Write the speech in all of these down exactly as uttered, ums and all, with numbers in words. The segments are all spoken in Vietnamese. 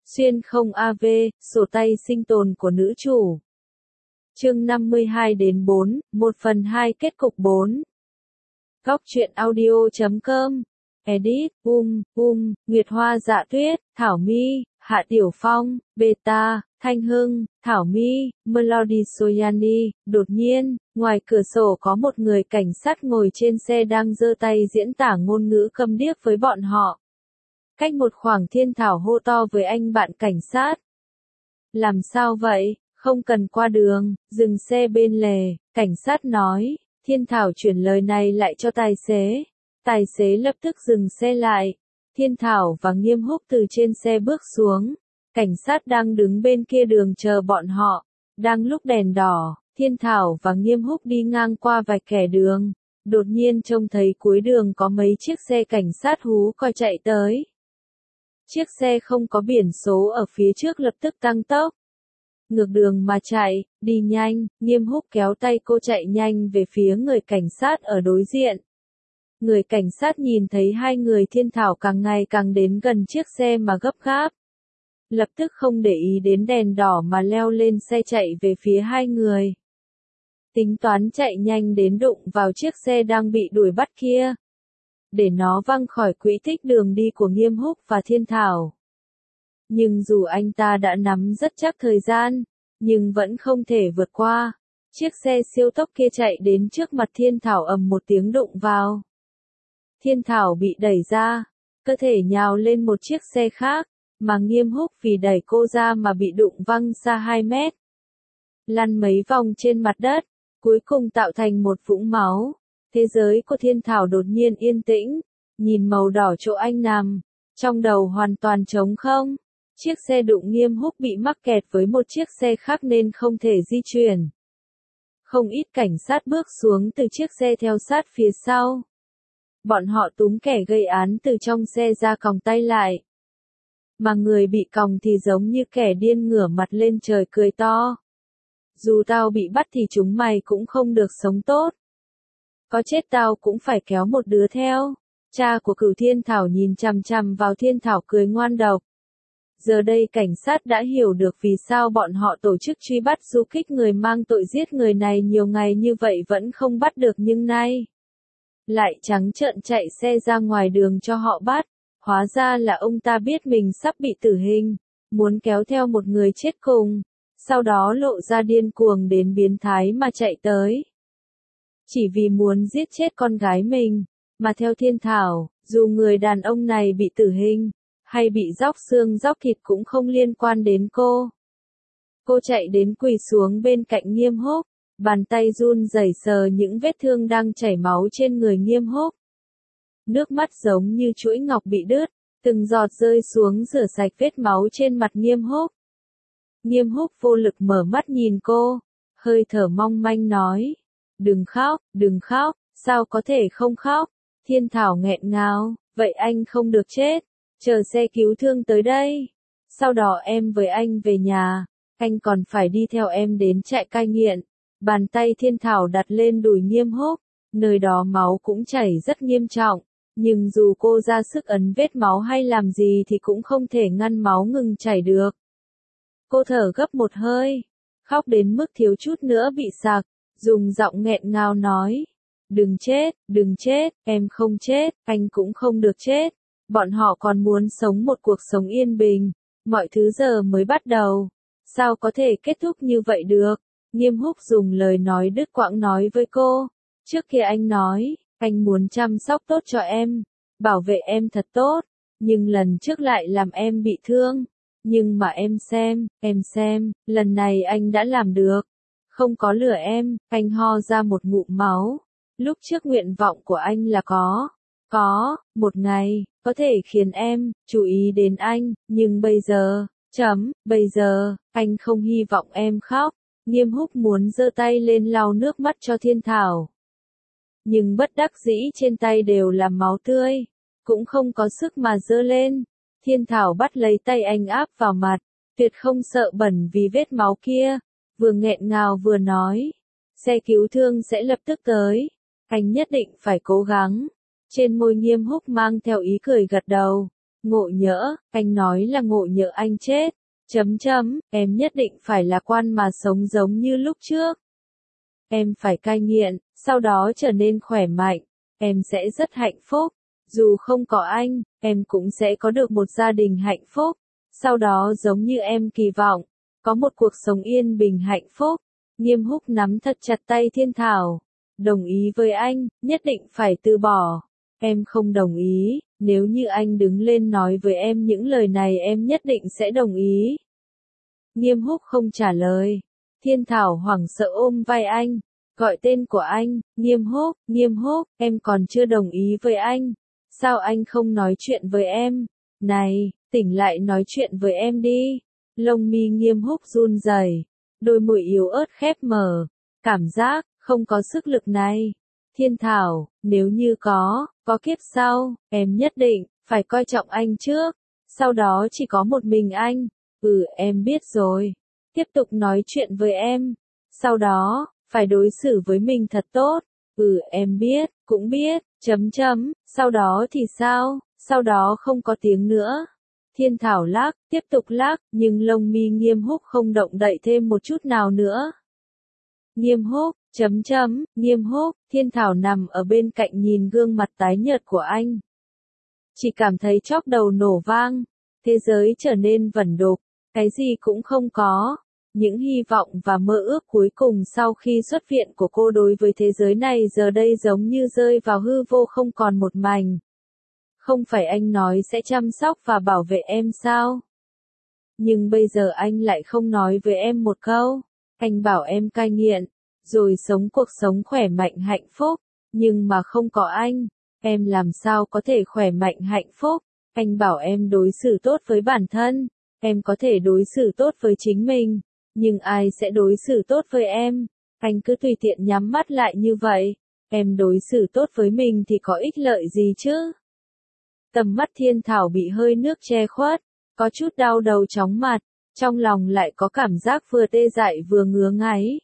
Xuyên không a vê, sổ tay sinh tồn của nữ chủ. Chương năm mươi hai đến bốn, một phần hai kết cục bốn. Góc truyện audio chấm com. Edit, um, um, Nguyệt Hoa Dạ Tuyết, Thảo My, Hạ Tiểu Phong, Beta, Thanh Hưng, Thảo My, Melody Soyani. Đột nhiên, ngoài cửa sổ có một người cảnh sát ngồi trên xe đang giơ tay diễn tả ngôn ngữ câm điếc với bọn họ. Cách một khoảng Thiên Thảo hô to với anh bạn cảnh sát. Làm sao vậy, không cần qua đường, dừng xe bên lề, cảnh sát nói. Thiên Thảo chuyển lời này lại cho tài xế. Tài xế lập tức dừng xe lại. Thiên Thảo và Nghiêm Húc từ trên xe bước xuống. Cảnh sát đang đứng bên kia đường chờ bọn họ. Đang lúc đèn đỏ, Thiên Thảo và Nghiêm Húc đi ngang qua vạch kẻ đường. Đột nhiên trông thấy cuối đường có mấy chiếc xe cảnh sát hú còi chạy tới. Chiếc xe không có biển số ở phía trước lập tức tăng tốc. Ngược đường mà chạy, đi nhanh, Nghiêm Húc kéo tay cô chạy nhanh về phía người cảnh sát ở đối diện. Người cảnh sát nhìn thấy hai người Thiên Thảo càng ngày càng đến gần chiếc xe mà gấp gáp. Lập tức không để ý đến đèn đỏ mà leo lên xe chạy về phía hai người. Tính toán chạy nhanh đến đụng vào chiếc xe đang bị đuổi bắt kia. Để nó văng khỏi quỹ tích đường đi của Nghiêm Húc và Thiên Thảo. Nhưng dù anh ta đã nắm rất chắc thời gian, nhưng vẫn không thể vượt qua. Chiếc xe siêu tốc kia chạy đến trước mặt Thiên Thảo ầm một tiếng đụng vào. Thiên Thảo bị đẩy ra, cơ thể nhào lên một chiếc xe khác, mà Nghiêm Húc vì đẩy cô ra mà bị đụng văng xa hai mét. Lăn mấy vòng trên mặt đất, cuối cùng tạo thành một vũng máu. Thế giới của Thiên Thảo đột nhiên yên tĩnh, nhìn màu đỏ chỗ anh nằm, trong đầu hoàn toàn trống không. Chiếc xe đụng Nghiêm Húc bị mắc kẹt với một chiếc xe khác nên không thể di chuyển. Không ít cảnh sát bước xuống từ chiếc xe theo sát phía sau. Bọn họ túm kẻ gây án từ trong xe ra còng tay lại. Mà người bị còng thì giống như kẻ điên ngửa mặt lên trời cười to. Dù tao bị bắt thì chúng mày cũng không được sống tốt. Có chết tao cũng phải kéo một đứa theo. Cha của Cửu Thiên Thảo nhìn chằm chằm vào Thiên Thảo cười ngoan độc. Giờ đây cảnh sát đã hiểu được vì sao bọn họ tổ chức truy bắt du kích người mang tội giết người này nhiều ngày như vậy vẫn không bắt được, nhưng nay lại trắng trợn chạy xe ra ngoài đường cho họ bắt. Hóa ra là ông ta biết mình sắp bị tử hình, muốn kéo theo một người chết cùng, sau đó lộ ra điên cuồng đến biến thái mà chạy tới. Chỉ vì muốn giết chết con gái mình, mà theo Thiên Thảo, dù người đàn ông này bị tử hình, hay bị róc xương róc thịt cũng không liên quan đến cô. Cô chạy đến quỳ xuống bên cạnh Nghiêm Húc, bàn tay run rẩy sờ những vết thương đang chảy máu trên người Nghiêm Húc. Nước mắt giống như chuỗi ngọc bị đứt, từng giọt rơi xuống rửa sạch vết máu trên mặt Nghiêm Húc. Nghiêm Húc vô lực mở mắt nhìn cô, hơi thở mong manh nói. Đừng khóc, đừng khóc, sao có thể không khóc? Thiên Thảo nghẹn ngào, vậy anh không được chết, chờ xe cứu thương tới đây. Sau đó em với anh về nhà, anh còn phải đi theo em đến trại cai nghiện. Bàn tay Thiên Thảo đặt lên đùi Nghiêm Húc, nơi đó máu cũng chảy rất nghiêm trọng. Nhưng dù cô ra sức ấn vết máu hay làm gì thì cũng không thể ngăn máu ngừng chảy được. Cô thở gấp một hơi, khóc đến mức thiếu chút nữa bị sặc, dùng giọng nghẹn ngào nói. Đừng chết, đừng chết, em không chết, anh cũng không được chết. Bọn họ còn muốn sống một cuộc sống yên bình, mọi thứ giờ mới bắt đầu. Sao có thể kết thúc như vậy được? Nghiêm Húc dùng lời nói đứt quãng nói với cô. Trước kia anh nói, anh muốn chăm sóc tốt cho em, bảo vệ em thật tốt, nhưng lần trước lại làm em bị thương. Nhưng mà em xem, em xem, lần này anh đã làm được. Không có lừa em, anh ho ra một ngụm máu. Lúc trước nguyện vọng của anh là có, có, một ngày, có thể khiến em, chú ý đến anh, nhưng bây giờ, chấm, bây giờ, anh không hy vọng em khóc. Nghiêm Húc muốn giơ tay lên lau nước mắt cho Thiên Thảo. Nhưng bất đắc dĩ trên tay đều là máu tươi, cũng không có sức mà giơ lên. Thiên Thảo bắt lấy tay anh áp vào mặt, tuyệt không sợ bẩn vì vết máu kia, vừa nghẹn ngào vừa nói. Xe cứu thương sẽ lập tức tới, anh nhất định phải cố gắng. Trên môi Nghiêm Húc mang theo ý cười gật đầu, Ngộ nhỡ, anh nói là ngộ nhỡ anh chết. Chấm chấm, em nhất định phải lạc quan mà sống giống như lúc trước. Em phải cai nghiện, sau đó trở nên khỏe mạnh. Em sẽ rất hạnh phúc. Dù không có anh, em cũng sẽ có được một gia đình hạnh phúc. Sau đó giống như em kỳ vọng, có một cuộc sống yên bình hạnh phúc. Nghiêm Húc nắm thật chặt tay Thiên Thảo. Đồng ý với anh, nhất định phải từ bỏ. Em không đồng ý, nếu như anh đứng lên nói với em những lời này em nhất định sẽ đồng ý. Nghiêm Húc không trả lời. Thiên Thảo hoảng sợ ôm vai anh, gọi tên của anh, Nghiêm Húc, Nghiêm Húc, em còn chưa đồng ý với anh. Sao anh không nói chuyện với em? Này, tỉnh lại nói chuyện với em đi. Lông mi Nghiêm Húc run rẩy, đôi môi yếu ớt khép mở, cảm giác không có sức lực này. Thiên Thảo, nếu như có, có kiếp sau, em nhất định phải coi trọng anh trước, sau đó chỉ có một mình anh. Ừ, em biết rồi. Tiếp tục nói chuyện với em. Sau đó, phải đối xử với mình thật tốt. Ừ, em biết, cũng biết, chấm chấm, sau đó thì sao? Sau đó không có tiếng nữa. Thiên Thảo lắc, tiếp tục lắc, nhưng lông mi Nghiêm Húc không động đậy thêm một chút nào nữa. Nghiêm Húc, chấm chấm, Nghiêm Húc, Thiên Thảo nằm ở bên cạnh nhìn gương mặt tái nhợt của anh. Chỉ cảm thấy chóp đầu nổ vang, thế giới trở nên vẩn đục, cái gì cũng không có. Những hy vọng và mơ ước cuối cùng sau khi xuất viện của cô đối với thế giới này giờ đây giống như rơi vào hư vô không còn một mảnh. Không phải anh nói sẽ chăm sóc và bảo vệ em sao? Nhưng bây giờ anh lại không nói với em một câu. Anh bảo em cai nghiện, rồi sống cuộc sống khỏe mạnh hạnh phúc. Nhưng mà không có anh, em làm sao có thể khỏe mạnh hạnh phúc? Anh bảo em đối xử tốt với bản thân, em có thể đối xử tốt với chính mình. Nhưng ai sẽ đối xử tốt với em? Anh cứ tùy tiện nhắm mắt lại như vậy. Em đối xử tốt với mình thì có ích lợi gì chứ? Tầm mắt Thiên Thảo bị hơi nước che khuất, có chút đau đầu chóng mặt, trong lòng lại có cảm giác vừa tê dại vừa ngứa ngáy.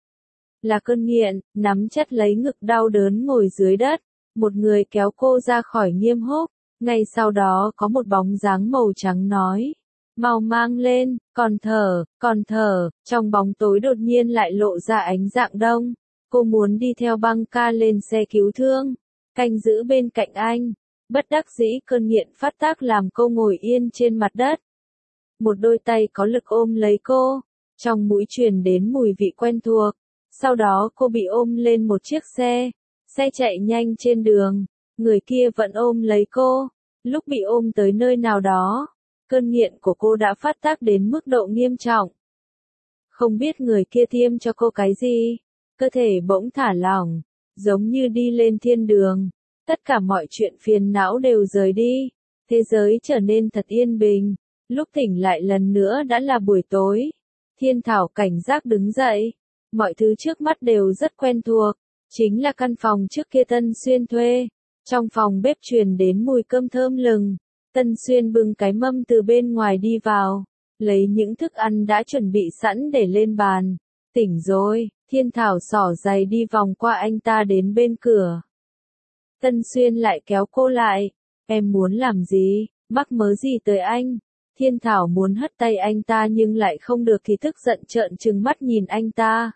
Là cơn nghiện, nắm chặt lấy ngực đau đớn ngồi dưới đất, một người kéo cô ra khỏi Nghiêm Húc, ngay sau đó có một bóng dáng màu trắng nói. Mau mang lên, còn thở, còn thở, trong bóng tối đột nhiên lại lộ ra ánh dạng đông. Cô muốn đi theo băng ca lên xe cứu thương, canh giữ bên cạnh anh. Bất đắc dĩ cơn nghiện phát tác làm cô ngồi yên trên mặt đất. Một đôi tay có lực ôm lấy cô, trong mũi truyền đến mùi vị quen thuộc. Sau đó cô bị ôm lên một chiếc xe, xe chạy nhanh trên đường, người kia vẫn ôm lấy cô. Lúc bị ôm tới nơi nào đó, cơn nghiện của cô đã phát tác đến mức độ nghiêm trọng. Không biết người kia tiêm cho cô cái gì, cơ thể bỗng thả lỏng, giống như đi lên thiên đường. Tất cả mọi chuyện phiền não đều rời đi, thế giới trở nên thật yên bình. Lúc tỉnh lại lần nữa đã là buổi tối. Thiên Thảo cảnh giác đứng dậy, mọi thứ trước mắt đều rất quen thuộc, chính là căn phòng trước kia Tân Xuyên thuê. Trong phòng bếp truyền đến mùi cơm thơm lừng, Tân Xuyên bưng cái mâm từ bên ngoài đi vào, lấy những thức ăn đã chuẩn bị sẵn để lên bàn. Tỉnh rồi, Thiên Thảo xỏ giày đi vòng qua anh ta đến bên cửa. Tân Xuyên lại kéo cô lại. Em muốn làm gì, mắc mớ gì tới anh? Thiên Thảo muốn hất tay anh ta nhưng lại không được thì tức giận trợn trừng mắt nhìn anh ta.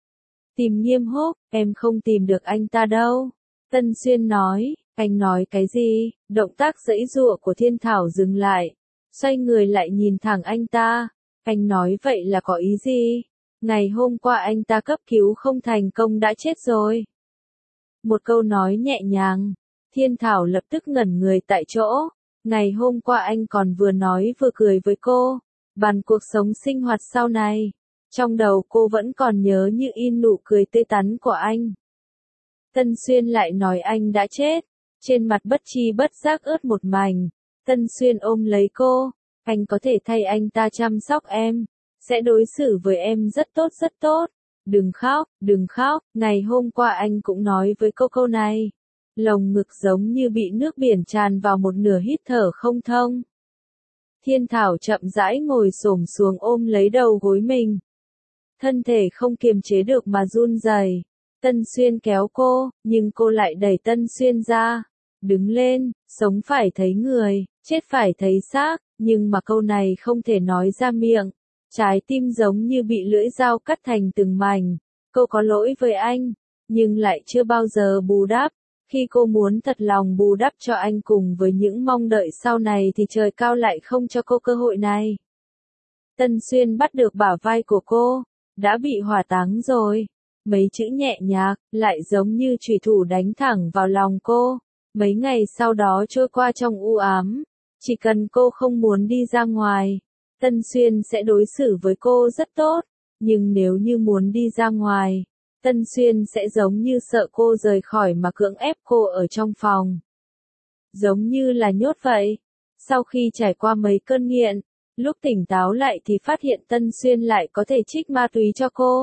Tìm Nghiêm Húc, em không tìm được anh ta đâu. Tân Xuyên nói, anh nói cái gì? Động tác giãy giụa của Thiên Thảo dừng lại, xoay người lại nhìn thẳng anh ta. Anh nói vậy là có ý gì? Ngày hôm qua anh ta cấp cứu không thành công đã chết rồi. Một câu nói nhẹ nhàng, Thiên Thảo lập tức ngẩn người tại chỗ. Ngày hôm qua anh còn vừa nói vừa cười với cô, bàn cuộc sống sinh hoạt sau này. Trong đầu cô vẫn còn nhớ như in nụ cười tươi tắn của anh. Tân Xuyên lại nói anh đã chết, trên mặt bất chi bất giác ướt một mảnh. Tân Xuyên ôm lấy cô, anh có thể thay anh ta chăm sóc em, sẽ đối xử với em rất tốt rất tốt. Đừng khóc, đừng khóc, ngày hôm qua anh cũng nói với cô câu này. Lồng ngực giống như bị nước biển tràn vào một nửa hít thở không thông. Thiên Thảo chậm rãi ngồi xổm xuống ôm lấy đầu gối mình. Thân thể không kiềm chế được mà run rẩy. Tân Xuyên kéo cô, nhưng cô lại đẩy Tân Xuyên ra. Đứng lên, sống phải thấy người, chết phải thấy xác, nhưng mà câu này không thể nói ra miệng. Trái tim giống như bị lưỡi dao cắt thành từng mảnh. Cô có lỗi với anh, nhưng lại chưa bao giờ bù đắp. Khi cô muốn thật lòng bù đắp cho anh cùng với những mong đợi sau này thì trời cao lại không cho cô cơ hội này. Tân Xuyên bắt được bả vai của cô, đã bị hỏa táng rồi. Mấy chữ nhẹ nhàng, lại giống như chùy thủ đánh thẳng vào lòng cô. Mấy ngày sau đó trôi qua trong u ám. Chỉ cần cô không muốn đi ra ngoài, Tân Xuyên sẽ đối xử với cô rất tốt. Nhưng nếu như muốn đi ra ngoài, Tân Xuyên sẽ giống như sợ cô rời khỏi mà cưỡng ép cô ở trong phòng. Giống như là nhốt vậy. Sau khi trải qua mấy cơn nghiện, lúc tỉnh táo lại thì phát hiện Tân Xuyên lại có thể trích ma túy cho cô.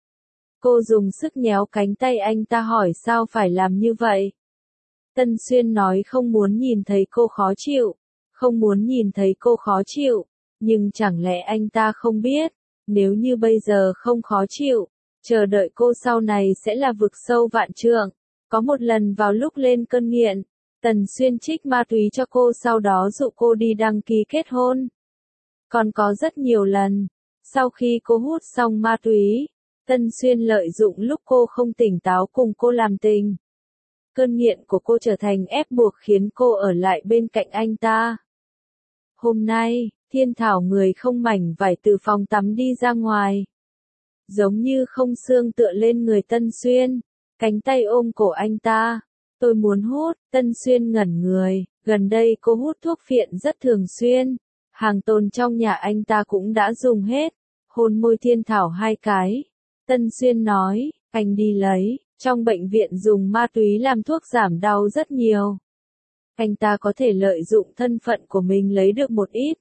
Cô dùng sức nhéo cánh tay anh ta hỏi sao phải làm như vậy. Tân Xuyên nói không muốn nhìn thấy cô khó chịu, không muốn nhìn thấy cô khó chịu, nhưng chẳng lẽ anh ta không biết, nếu như bây giờ không khó chịu, chờ đợi cô sau này sẽ là vực sâu vạn trượng. Có một lần vào lúc lên cơn nghiện, Tần Xuyên trích ma túy cho cô sau đó dụ cô đi đăng ký kết hôn. Còn có rất nhiều lần, sau khi cô hút xong ma túy, Tân Xuyên lợi dụng lúc cô không tỉnh táo cùng cô làm tình. Cơn nghiện của cô trở thành ép buộc khiến cô ở lại bên cạnh anh ta. Hôm nay, Thiên Thảo người không mảnh vải từ phòng tắm đi ra ngoài. Giống như không xương tựa lên người Tân Xuyên, cánh tay ôm cổ anh ta. Tôi muốn hút, Tân Xuyên ngẩn người, gần đây cô hút thuốc phiện rất thường xuyên. Hàng tồn trong nhà anh ta cũng đã dùng hết. Hôn môi Thiên Thảo hai cái. Tân Xuyên nói, anh đi lấy, trong bệnh viện dùng ma túy làm thuốc giảm đau rất nhiều. Anh ta có thể lợi dụng thân phận của mình lấy được một ít.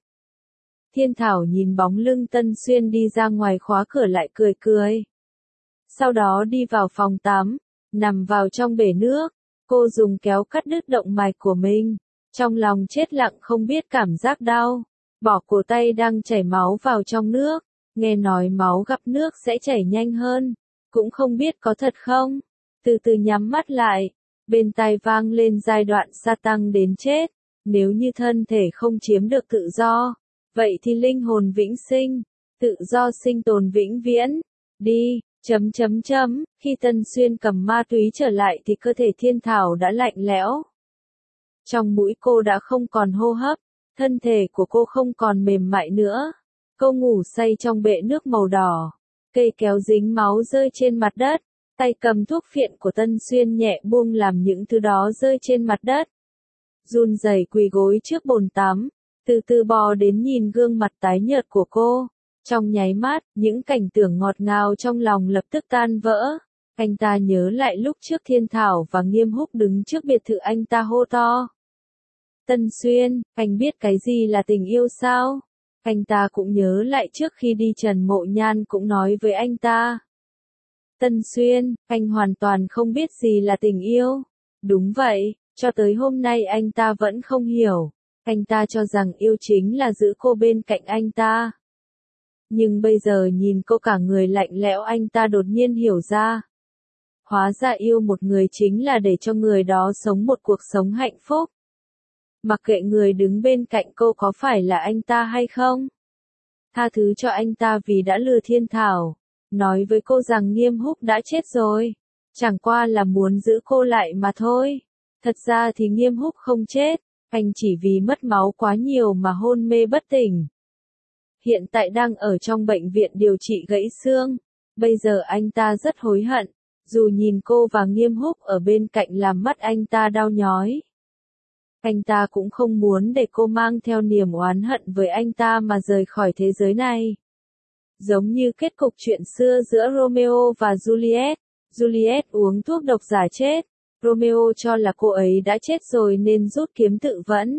Thiên Thảo nhìn bóng lưng Tân Xuyên đi ra ngoài khóa cửa lại cười cười. Sau đó đi vào phòng tắm, nằm vào trong bể nước. Cô dùng kéo cắt đứt động mạch của mình. Trong lòng chết lặng không biết cảm giác đau. Bỏ cổ tay đang chảy máu vào trong nước. Nghe nói máu gặp nước sẽ chảy nhanh hơn. Cũng không biết có thật không. Từ từ nhắm mắt lại. Bên tai vang lên giai đoạn sa tăng đến chết. Nếu như thân thể không chiếm được tự do, vậy thì linh hồn vĩnh sinh. Tự do sinh tồn vĩnh viễn. Đi, chấm chấm chấm. Khi Tân Xuyên cầm ma túy trở lại thì cơ thể Thiên Thảo đã lạnh lẽo. Trong mũi cô đã không còn hô hấp. Thân thể của cô không còn mềm mại nữa. Cô ngủ say trong bệ nước màu đỏ. Cây kéo dính máu rơi trên mặt đất. Tay cầm thuốc phiện của Tân Xuyên nhẹ buông làm những thứ đó rơi trên mặt đất. Run rẩy quỳ gối trước bồn tắm. Từ từ bò đến nhìn gương mặt tái nhợt của cô. Trong nháy mắt, những cảnh tưởng ngọt ngào trong lòng lập tức tan vỡ. Anh ta nhớ lại lúc trước Thiên Thảo và Nghiêm Húc đứng trước biệt thự anh ta hô to. Tân Xuyên, anh biết cái gì là tình yêu sao? Anh ta cũng nhớ lại trước khi đi Trần Mộ Nhan cũng nói với anh ta. Tân Xuyên, anh hoàn toàn không biết gì là tình yêu. Đúng vậy, cho tới hôm nay anh ta vẫn không hiểu. Anh ta cho rằng yêu chính là giữ cô bên cạnh anh ta. Nhưng bây giờ nhìn cô cả người lạnh lẽo anh ta đột nhiên hiểu ra. Hóa ra yêu một người chính là để cho người đó sống một cuộc sống hạnh phúc. Mặc kệ người đứng bên cạnh cô có phải là anh ta hay không. Tha thứ cho anh ta vì đã lừa Thiên Thảo. Nói với cô rằng Nghiêm Húc đã chết rồi. Chẳng qua là muốn giữ cô lại mà thôi. Thật ra thì Nghiêm Húc không chết. Anh chỉ vì mất máu quá nhiều mà hôn mê bất tỉnh. Hiện tại đang ở trong bệnh viện điều trị gãy xương. Bây giờ anh ta rất hối hận. Dù nhìn cô và Nghiêm Húc ở bên cạnh làm mắt anh ta đau nhói. Anh ta cũng không muốn để cô mang theo niềm oán hận với anh ta mà rời khỏi thế giới này. Giống như kết cục chuyện xưa giữa Romeo và Juliet. Juliet uống thuốc độc giả chết. Romeo cho là cô ấy đã chết rồi nên rút kiếm tự vẫn.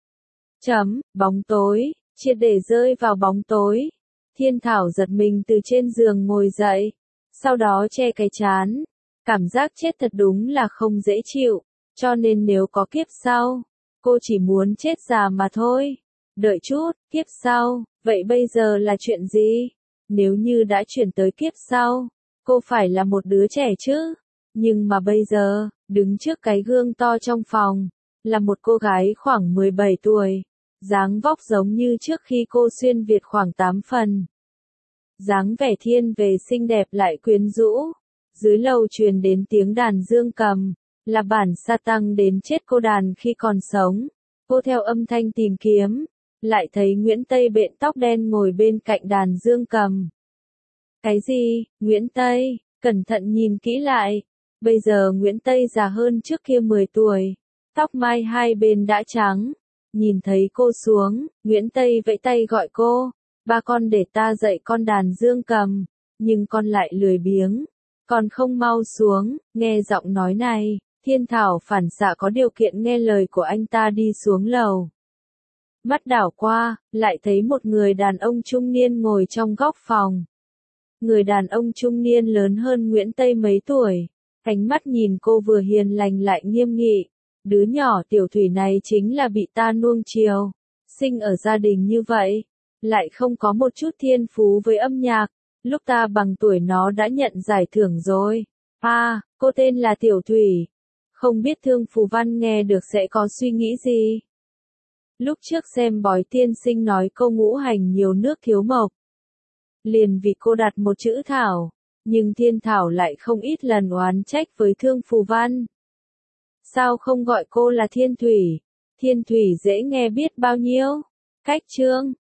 Chấm, bóng tối, triệt để rơi vào bóng tối. Thiên Thảo giật mình từ trên giường ngồi dậy. Sau đó che cái trán. Cảm giác chết thật đúng là không dễ chịu. Cho nên nếu có kiếp sau, cô chỉ muốn chết già mà thôi. Đợi chút, kiếp sau, vậy bây giờ là chuyện gì? Nếu như đã chuyển tới kiếp sau, cô phải là một đứa trẻ chứ. Nhưng mà bây giờ, đứng trước cái gương to trong phòng, là một cô gái khoảng mười bảy tuổi, dáng vóc giống như trước khi cô xuyên Việt khoảng tám phần. Dáng vẻ thiên về xinh đẹp lại quyến rũ. Dưới lầu truyền đến tiếng đàn dương cầm, là bản sa tăng đến chết cô đàn khi còn sống. Cô theo âm thanh tìm kiếm, lại thấy Nguyễn Tây bện tóc đen ngồi bên cạnh đàn dương cầm. Cái gì? Nguyễn Tây, cẩn thận nhìn kỹ lại. Bây giờ Nguyễn Tây già hơn trước kia mười tuổi, tóc mai hai bên đã trắng. Nhìn thấy cô xuống, Nguyễn Tây vẫy tay gọi cô, ba con để ta dạy con đàn dương cầm, nhưng con lại lười biếng, còn không mau xuống. Nghe giọng nói này, Thiên Thảo phản xạ có điều kiện nghe lời của anh ta đi xuống lầu. Mắt đảo qua, lại thấy một người đàn ông trung niên ngồi trong góc phòng. Người đàn ông trung niên lớn hơn Nguyễn Tây mấy tuổi, ánh mắt nhìn cô vừa hiền lành lại nghiêm nghị. Đứa nhỏ tiểu thủy này chính là bị ta nuông chiều, sinh ở gia đình như vậy, lại không có một chút thiên phú với âm nhạc, lúc ta bằng tuổi nó đã nhận giải thưởng rồi. À, cô tên là Tiểu Thủy, không biết Thương Phù Văn nghe được sẽ có suy nghĩ gì? Lúc trước xem bói tiên sinh nói câu ngũ hành nhiều nước thiếu mộc, liền vì cô đặt một chữ Thảo, nhưng Thiên Thảo lại không ít lần oán trách với Thương Phù Văn. Sao không gọi cô là Thiên Thủy? Thiên Thủy dễ nghe biết bao nhiêu. Cách chương